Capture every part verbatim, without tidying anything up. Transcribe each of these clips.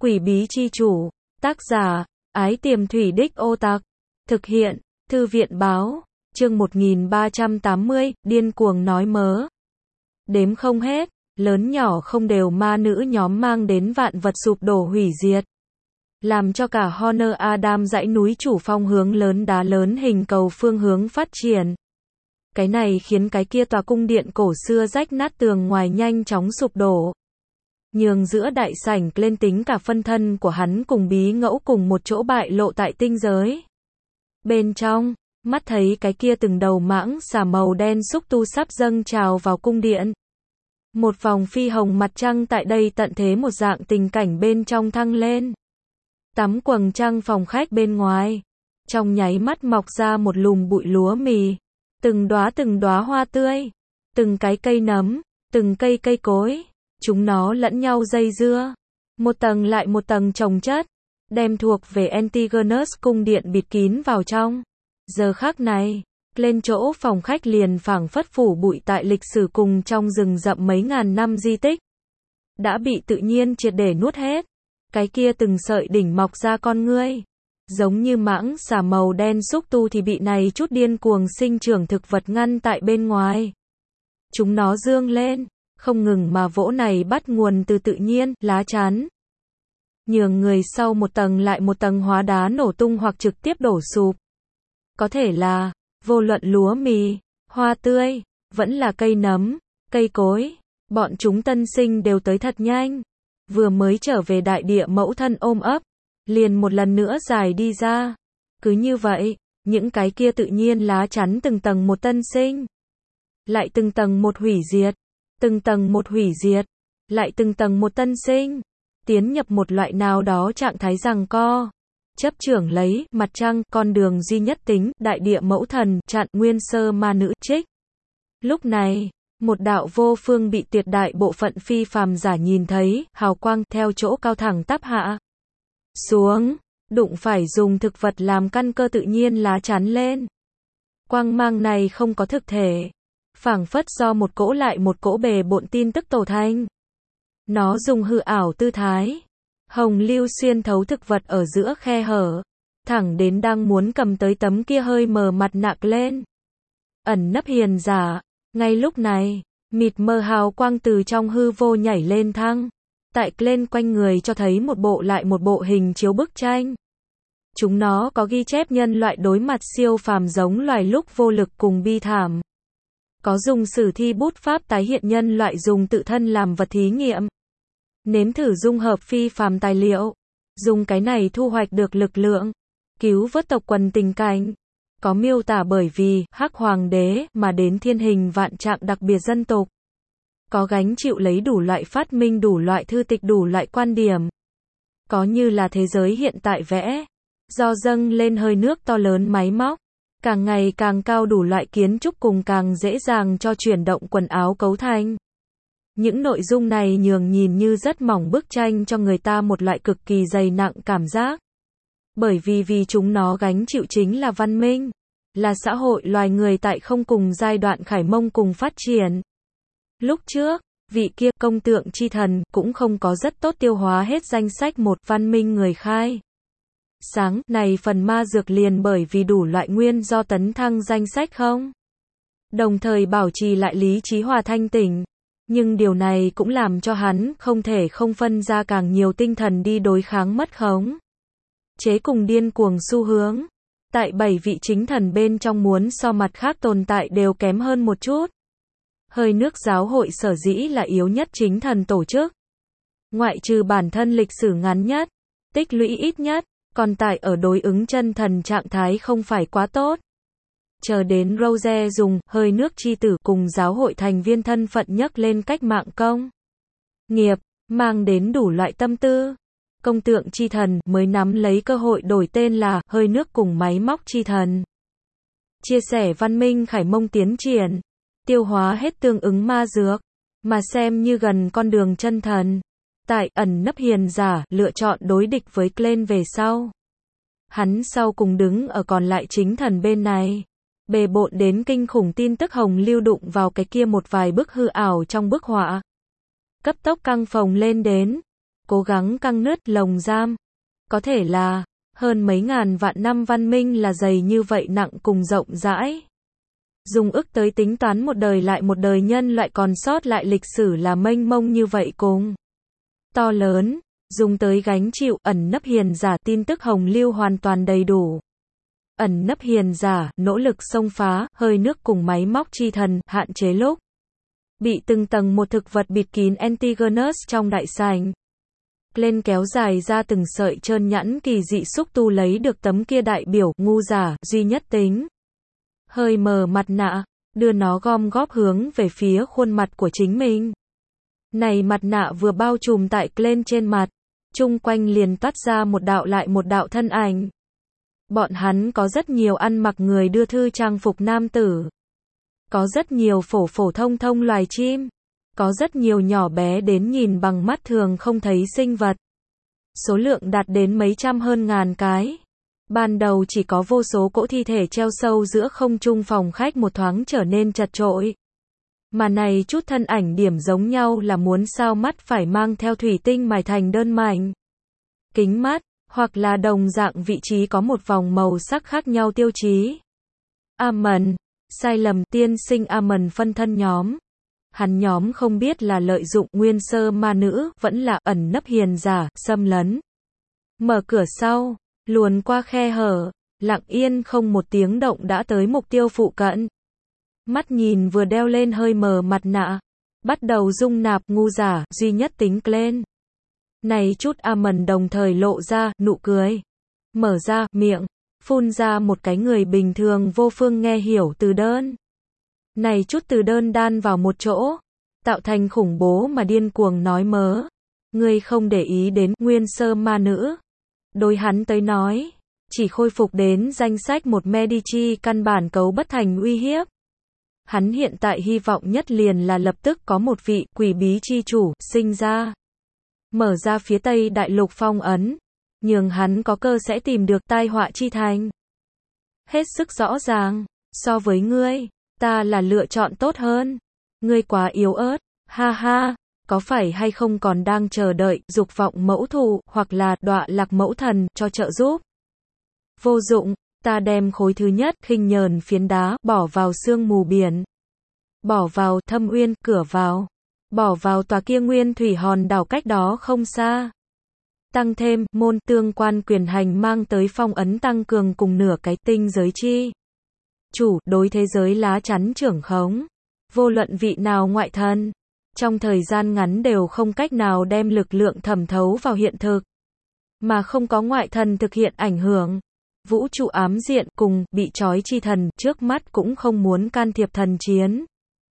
Quỷ bí chi chủ, tác giả, Ái Tiềm Thủy Đích Ô Tặc, thực hiện, Thư viện báo, chương một nghìn ba trăm tám mươi, điên cuồng nói mớ. Đếm không hết, lớn nhỏ không đều ma nữ nhóm mang đến vạn vật sụp đổ hủy diệt. Làm cho cả Honor Adam dãy núi chủ phong hướng lớn đá lớn hình cầu phương hướng phát triển. Cái này khiến cái kia tòa cung điện cổ xưa rách nát tường ngoài nhanh chóng sụp đổ. Nhường giữa đại sảnh lên tính cả phân thân của hắn cùng bí ngẫu cùng một chỗ bại lộ tại tinh giới. Bên trong, mắt thấy cái kia từng đầu mãng xà màu đen xúc tu sắp dâng trào vào cung điện. Một vòng phi hồng mặt trăng tại đây tận thế một dạng tình cảnh bên trong thăng lên. Tắm quầng trăng phòng khách bên ngoài. Trong nháy mắt mọc ra một lùm bụi lúa mì. Từng đóa từng đóa hoa tươi. Từng cái cây nấm. Từng cây cây cối. Chúng nó lẫn nhau dây dưa. Một tầng lại một tầng chồng chất. Đem thuộc về Antigonus cung điện bịt kín vào trong. Giờ khắc này, lên chỗ phòng khách liền phảng phất phủ bụi tại lịch sử cùng trong rừng rậm mấy ngàn năm di tích. Đã bị tự nhiên triệt để nuốt hết. Cái kia từng sợi đỉnh mọc ra con ngươi. Giống như mãng xà màu đen xúc tu thì bị này chút điên cuồng sinh trưởng thực vật ngăn tại bên ngoài. Chúng nó dương lên, không ngừng mà vỗ này bắt nguồn từ tự nhiên, lá chắn. Nhường người sau một tầng lại một tầng hóa đá nổ tung hoặc trực tiếp đổ sụp. Có thể là, vô luận lúa mì, hoa tươi, vẫn là cây nấm, cây cối, bọn chúng tân sinh đều tới thật nhanh. Vừa mới trở về đại địa mẫu thân ôm ấp, liền một lần nữa dài đi ra. Cứ như vậy, những cái kia tự nhiên lá chắn từng tầng một tân sinh. Lại từng tầng một hủy diệt, từng tầng một hủy diệt, lại từng tầng một tân sinh. Tiến nhập một loại nào đó trạng thái giằng co. Chấp trưởng lấy, mặt trăng, con đường duy nhất tính, đại địa mẫu thần, chặn, nguyên sơ ma nữ, trích. Lúc này, một đạo vô phương bị tuyệt đại bộ phận phi phàm giả nhìn thấy, hào quang, theo chỗ cao thẳng tắp hạ. Xuống, đụng phải dùng thực vật làm căn cơ tự nhiên lá chắn lên. Quang mang này không có thực thể. Phảng phất do một cỗ lại một cỗ bề bộn tin tức tổ thành. Nó dùng hư ảo tư thái. Hồng lưu xuyên thấu thực vật ở giữa khe hở. Thẳng đến đang muốn cầm tới tấm kia hơi mờ mặt nạ lên. Ẩn nấp hiền giả. Ngay lúc này, mịt mờ hào quang từ trong hư vô nhảy lên thăng. Tại lên quanh người cho thấy một bộ lại một bộ hình chiếu bức tranh. Chúng nó có ghi chép nhân loại đối mặt siêu phàm giống loài lúc vô lực cùng bi thảm. Có dùng sử thi bút pháp tái hiện nhân loại dùng tự thân làm vật thí nghiệm. Nếm thử dung hợp phi phàm tài liệu. Dùng cái này thu hoạch được lực lượng. Cứu vớt tộc quần tình cảnh. Có miêu tả bởi vì Hắc Hoàng đế mà đến thiên hình vạn trạng đặc biệt dân tộc. Có gánh chịu lấy đủ loại phát minh đủ loại thư tịch đủ loại quan điểm. Có như là thế giới hiện tại vẽ. Do dâng lên hơi nước to lớn máy móc. Càng ngày càng cao đủ loại kiến trúc cùng càng dễ dàng cho chuyển động quần áo cấu thành. Những nội dung này nhường nhìn như rất mỏng bức tranh cho người ta một loại cực kỳ dày nặng cảm giác. Bởi vì vì chúng nó gánh chịu chính là văn minh. Là xã hội loài người tại không cùng giai đoạn khải mông cùng phát triển. Lúc trước, vị kia công tượng chi thần cũng không có rất tốt tiêu hóa hết danh sách một văn minh người khai. Sáng này phần ma dược liền bởi vì đủ loại nguyên do tấn thăng danh sách không. Đồng thời bảo trì lại lý trí hòa thanh tỉnh. Nhưng điều này cũng làm cho hắn không thể không phân ra càng nhiều tinh thần đi đối kháng mất khống. Chế cùng điên cuồng xu hướng. Tại bảy vị chính thần bên trong muốn so mặt khác tồn tại đều kém hơn một chút. Hơi nước giáo hội sở dĩ là yếu nhất chính thần tổ chức. Ngoại trừ bản thân lịch sử ngắn nhất, tích lũy ít nhất, còn tại ở đối ứng chân thần trạng thái không phải quá tốt. Chờ đến Rose dùng hơi nước chi tử cùng giáo hội thành viên thân phận nhấc lên cách mạng công. Nghiệp, mang đến đủ loại tâm tư. Công tượng chi thần mới nắm lấy cơ hội đổi tên là hơi nước cùng máy móc chi thần. Chia sẻ văn minh khải mông tiến triển. Tiêu hóa hết tương ứng ma dược. Mà xem như gần con đường chân thần. Tại ẩn nấp hiền giả lựa chọn đối địch với Glenn về sau. Hắn sau cùng đứng ở còn lại chính thần bên này. Bề bộn đến kinh khủng tin tức hồng lưu đụng vào cái kia một vài bức hư ảo trong bức họa. Cấp tốc căng phồng lên đến. cố gắng căng nứt lồng giam. Có thể là, hơn mấy ngàn vạn năm văn minh là dày như vậy nặng cùng rộng rãi. Dùng ức tới tính toán một đời lại một đời nhân loại còn sót lại lịch sử là mênh mông như vậy cùng to lớn, dùng tới gánh chịu ẩn nấp hiền giả tin tức hồng lưu hoàn toàn đầy đủ. Ẩn nấp hiền giả, nỗ lực xông phá, hơi nước cùng máy móc chi thần, hạn chế lúc bị từng tầng một thực vật bịt kín Antigonus trong đại sảnh. Lên kéo dài ra từng sợi trơn nhẵn kỳ dị xúc tu lấy được tấm kia đại biểu, ngu giả, duy nhất tính. Hơi mờ mặt nạ, đưa nó gom góp hướng về phía khuôn mặt của chính mình. Này mặt nạ vừa bao trùm tại Glenn trên mặt, chung quanh liền toát ra một đạo lại một đạo thân ảnh. Bọn hắn có rất nhiều ăn mặc người đưa thư trang phục nam tử. Có rất nhiều phổ phổ thông thông loài chim. Có rất nhiều nhỏ bé đến nhìn bằng mắt thường không thấy sinh vật. Số lượng đạt đến mấy trăm hơn ngàn cái. Ban đầu chỉ có vô số cỗ thi thể treo sâu giữa không trung phòng khách một thoáng trở nên chật chội. Mà này chút thân ảnh điểm giống nhau là muốn sao mắt phải mang theo thủy tinh mài thành đơn mảnh. Kính mắt, hoặc là đồng dạng vị trí có một vòng màu sắc khác nhau tiêu chí. Amon, sai lầm tiên sinh Amon phân thân nhóm. Hắn nhóm không biết là lợi dụng nguyên sơ ma nữ, vẫn là ẩn nấp hiền giả, xâm lấn. Mở cửa sau, luồn qua khe hở, lặng yên không một tiếng động đã tới mục tiêu phụ cận. Mắt nhìn vừa đeo lên hơi mờ mặt nạ, bắt đầu dung nạp ngu giả, duy nhất tính lên. Này chút Amon đồng thời lộ ra, nụ cười. Mở ra, miệng, phun ra một cái người bình thường vô phương nghe hiểu từ đơn. Này chút từ đơn đan vào một chỗ, tạo thành khủng bố mà điên cuồng nói mớ. Ngươi không để ý đến nguyên sơ ma nữ. Đối hắn tới nói, chỉ khôi phục đến danh sách một Medici căn bản cấu bất thành uy hiếp. Hắn hiện tại hy vọng nhất liền là lập tức có một vị quỷ bí chi chủ sinh ra. Mở ra phía Tây Đại Lục phong ấn, nhường hắn có cơ sẽ tìm được tai họa chi thành. Hết sức rõ ràng, so với ngươi, ta là lựa chọn tốt hơn. Ngươi quá yếu ớt, ha ha, có phải hay không còn đang chờ đợi dục vọng mẫu thù hoặc là đọa lạc mẫu thần cho trợ giúp? Vô dụng, ta đem khối thứ nhất khinh nhờn phiến đá bỏ vào sương mù biển. Bỏ vào thâm uyên cửa vào. Bỏ vào tòa kia nguyên thủy hòn đảo cách đó không xa. Tăng thêm môn tương quan quyền hành mang tới phong ấn tăng cường cùng nửa cái tinh giới chi chủ đối thế giới lá chắn trưởng khống. Vô luận vị nào ngoại thần, trong thời gian ngắn đều không cách nào đem lực lượng thẩm thấu vào hiện thực. Mà không có ngoại thần thực hiện ảnh hưởng. Vũ trụ ám diện cùng bị trói chi thần trước mắt cũng không muốn can thiệp thần chiến.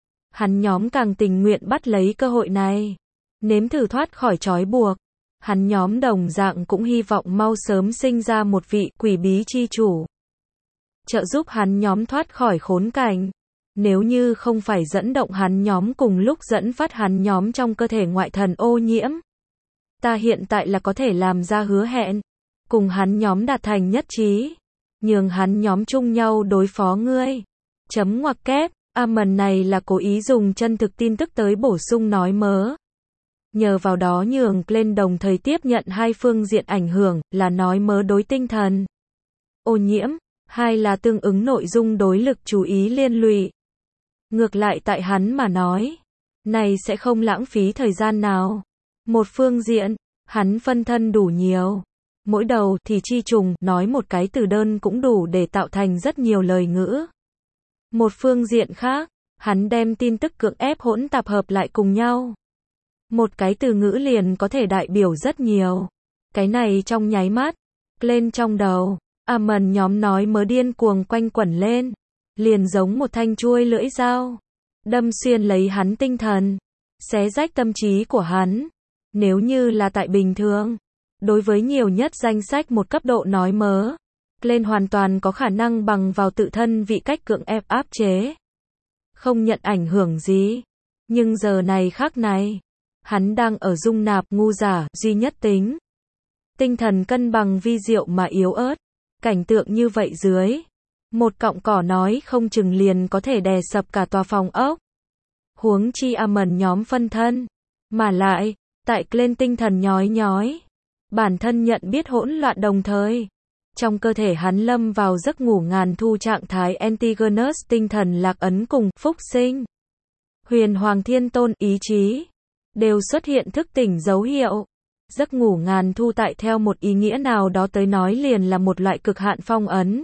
Hắn nhóm càng tình nguyện bắt lấy cơ hội này. Nếm thử thoát khỏi trói buộc. Hắn nhóm đồng dạng cũng hy vọng mau sớm sinh ra một vị quỷ bí chi chủ. Trợ giúp hắn nhóm thoát khỏi khốn cảnh. Nếu như không phải dẫn động hắn nhóm cùng lúc dẫn phát hắn nhóm trong cơ thể ngoại thần ô nhiễm. Ta hiện tại là có thể làm ra hứa hẹn. Cùng hắn nhóm đạt thành nhất trí. Nhường hắn nhóm chung nhau đối phó ngươi. Chấm ngoặc kép. Amon này là cố ý dùng chân thực tin tức tới bổ sung nói mớ. Nhờ vào đó nhường lên đồng thời tiếp nhận hai phương diện ảnh hưởng, là nói mớ đối tinh thần ô nhiễm, hai là tương ứng nội dung đối lực chú ý liên lụy. Ngược lại tại hắn mà nói, này sẽ không lãng phí thời gian nào. Một phương diện, hắn phân thân đủ nhiều. Mỗi đầu thì chi trùng, nói một cái từ đơn cũng đủ để tạo thành rất nhiều lời ngữ. Một phương diện khác, hắn đem tin tức cưỡng ép hỗn tạp hợp lại cùng nhau. Một cái từ ngữ liền có thể đại biểu rất nhiều. Cái này trong nháy mắt, lên trong đầu, Amon nhóm nói mớ điên cuồng quanh quẩn lên. Liền giống một thanh chuôi lưỡi dao. Đâm xuyên lấy hắn tinh thần. Xé rách tâm trí của hắn. Nếu như là tại bình thường. Đối với nhiều nhất danh sách một cấp độ nói mớ. Lên hoàn toàn có khả năng bằng vào tự thân vị cách cưỡng ép áp chế. Không nhận ảnh hưởng gì. Nhưng giờ này khác này. Hắn đang ở dung nạp ngu giả, duy nhất tính. Tinh thần cân bằng vi diệu mà yếu ớt. Cảnh tượng như vậy dưới. Một cọng cỏ nói không chừng liền có thể đè sập cả tòa phòng ốc. Huống chi Amon nhóm phân thân. Mà lại, Tại Glenn tinh thần nhói nhói. Bản thân nhận biết hỗn loạn đồng thời. Trong cơ thể hắn lâm vào giấc ngủ ngàn thu trạng thái Antigonus tinh thần lạc ấn cùng Phúc Sinh. Huyền Hoàng Thiên Tôn ý chí. Đều xuất hiện thức tỉnh dấu hiệu. Giấc ngủ ngàn thu tại theo một ý nghĩa nào đó tới nói liền là một loại cực hạn phong ấn.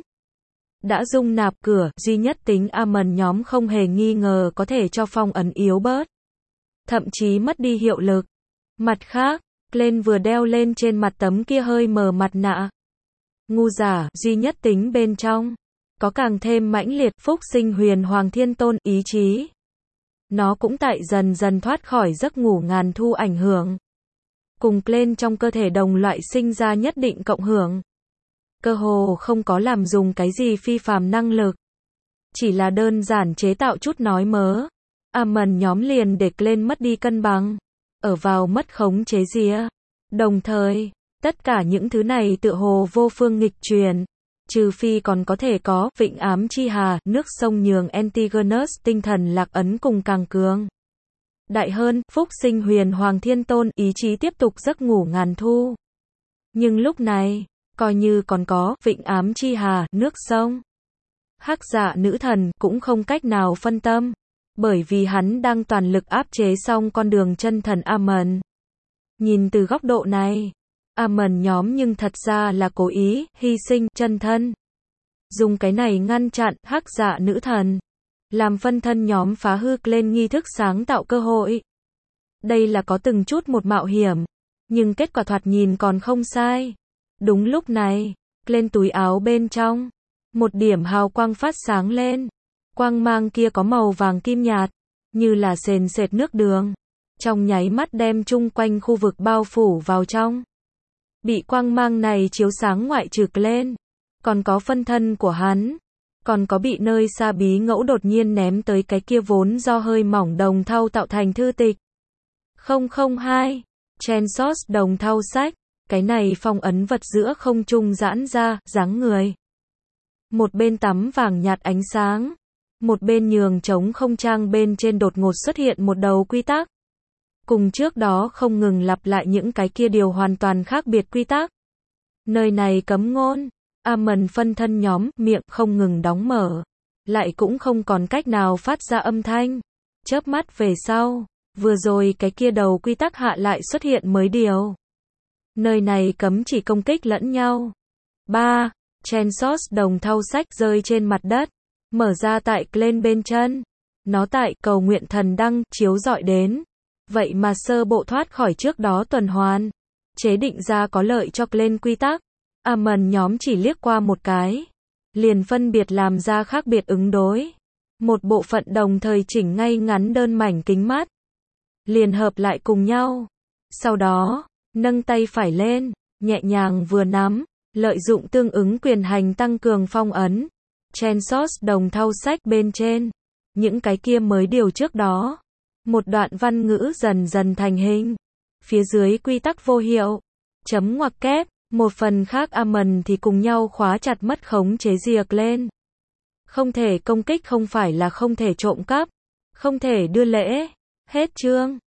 Đã dung nạp cửa, duy nhất tính Amon nhóm không hề nghi ngờ có thể cho phong ấn yếu bớt. Thậm chí mất đi hiệu lực. Mặt khác, Glenn vừa đeo lên trên mặt tấm kia hơi mờ mặt nạ. Ngu giả, duy nhất tính bên trong. Có càng thêm mãnh liệt Phúc Sinh Huyền Hoàng Thiên Tôn ý chí. Nó cũng tại dần dần thoát khỏi giấc ngủ ngàn thu ảnh hưởng. Cùng Glenn trong cơ thể đồng loại sinh ra nhất định cộng hưởng. Cơ hồ không có làm dùng cái gì phi phàm năng lực. Chỉ là đơn giản chế tạo chút nói mớ. Amon nhóm liền để Glenn mất đi cân bằng. Ở vào mất khống chế rìa. Đồng thời, tất cả những thứ này tựa hồ vô phương nghịch truyền. Trừ phi còn có thể có vịnh ám chi hà, nước sông nhường Antigonus tinh thần lạc ấn cùng càng cường. Đại hơn, Phúc Sinh Huyền Hoàng Thiên Tôn ý chí tiếp tục giấc ngủ ngàn thu. Nhưng lúc này, coi như còn có vịnh ám chi hà, nước sông. Hắc Dạ nữ thần cũng không cách nào phân tâm. Bởi vì hắn đang toàn lực áp chế xong con đường chân thần Amon. Nhìn từ góc độ này, Amon nhóm nhưng thật ra là cố ý, hy sinh, chân thân. Dùng cái này ngăn chặn, Hắc Dạ nữ thần. Làm phân thân nhóm phá hư lên nghi thức sáng tạo cơ hội. Đây là có từng chút một mạo hiểm. Nhưng kết quả thoạt nhìn còn không sai. Đúng lúc này, lên túi áo bên trong. Một điểm hào quang phát sáng lên. Quang mang kia có màu vàng kim nhạt. Như là sền sệt nước đường. Trong nháy mắt đem chung quanh khu vực bao phủ vào trong. Bị quang mang này chiếu sáng ngoại trừ lên. Còn có phân thân của hắn. Còn có bị nơi xa bí ngẫu đột nhiên ném tới cái kia vốn do hơi mỏng đồng thau tạo thành thư tịch. không không hai. Chansos đồng thau sách. Cái này phong ấn vật giữa không trung giãn ra, dáng người. Một bên tắm vàng nhạt ánh sáng. Một bên nhường trống không trang bên trên đột ngột xuất hiện một đầu quy tắc. Cùng trước đó không ngừng lặp lại những cái kia điều hoàn toàn khác biệt quy tắc. Nơi này cấm ngôn. Amon phân thân nhóm, miệng không ngừng đóng mở. Lại cũng không còn cách nào phát ra âm thanh. Chớp mắt về sau. Vừa rồi cái kia đầu quy tắc hạ lại xuất hiện mới điều. Nơi này cấm chỉ công kích lẫn nhau. ba. Chansos đồng thau sách rơi trên mặt đất. Mở ra tại Glenn bên chân. Nó tại cầu nguyện thần đăng, chiếu rọi đến. Vậy mà sơ bộ thoát khỏi trước đó tuần hoàn. Chế định ra có lợi cho Glenn quy tắc. Amon nhóm chỉ liếc qua một cái. Liền phân biệt làm ra khác biệt ứng đối. Một bộ phận đồng thời chỉnh ngay ngắn đơn mảnh kính mắt. Liền hợp lại cùng nhau. Sau đó, nâng tay phải lên, nhẹ nhàng vừa nắm, lợi dụng tương ứng quyền hành tăng cường phong ấn. Chansos đồng thau sách bên trên. Những cái kia mới điều trước đó. Một đoạn văn ngữ dần dần thành hình. Phía dưới quy tắc vô hiệu. Chấm ngoặc kép. Một phần khác Amon thì cùng nhau khóa chặt mất khống chế diệt lên. Không thể công kích không phải là không thể trộm cắp. Không thể đưa lễ. Hết chương.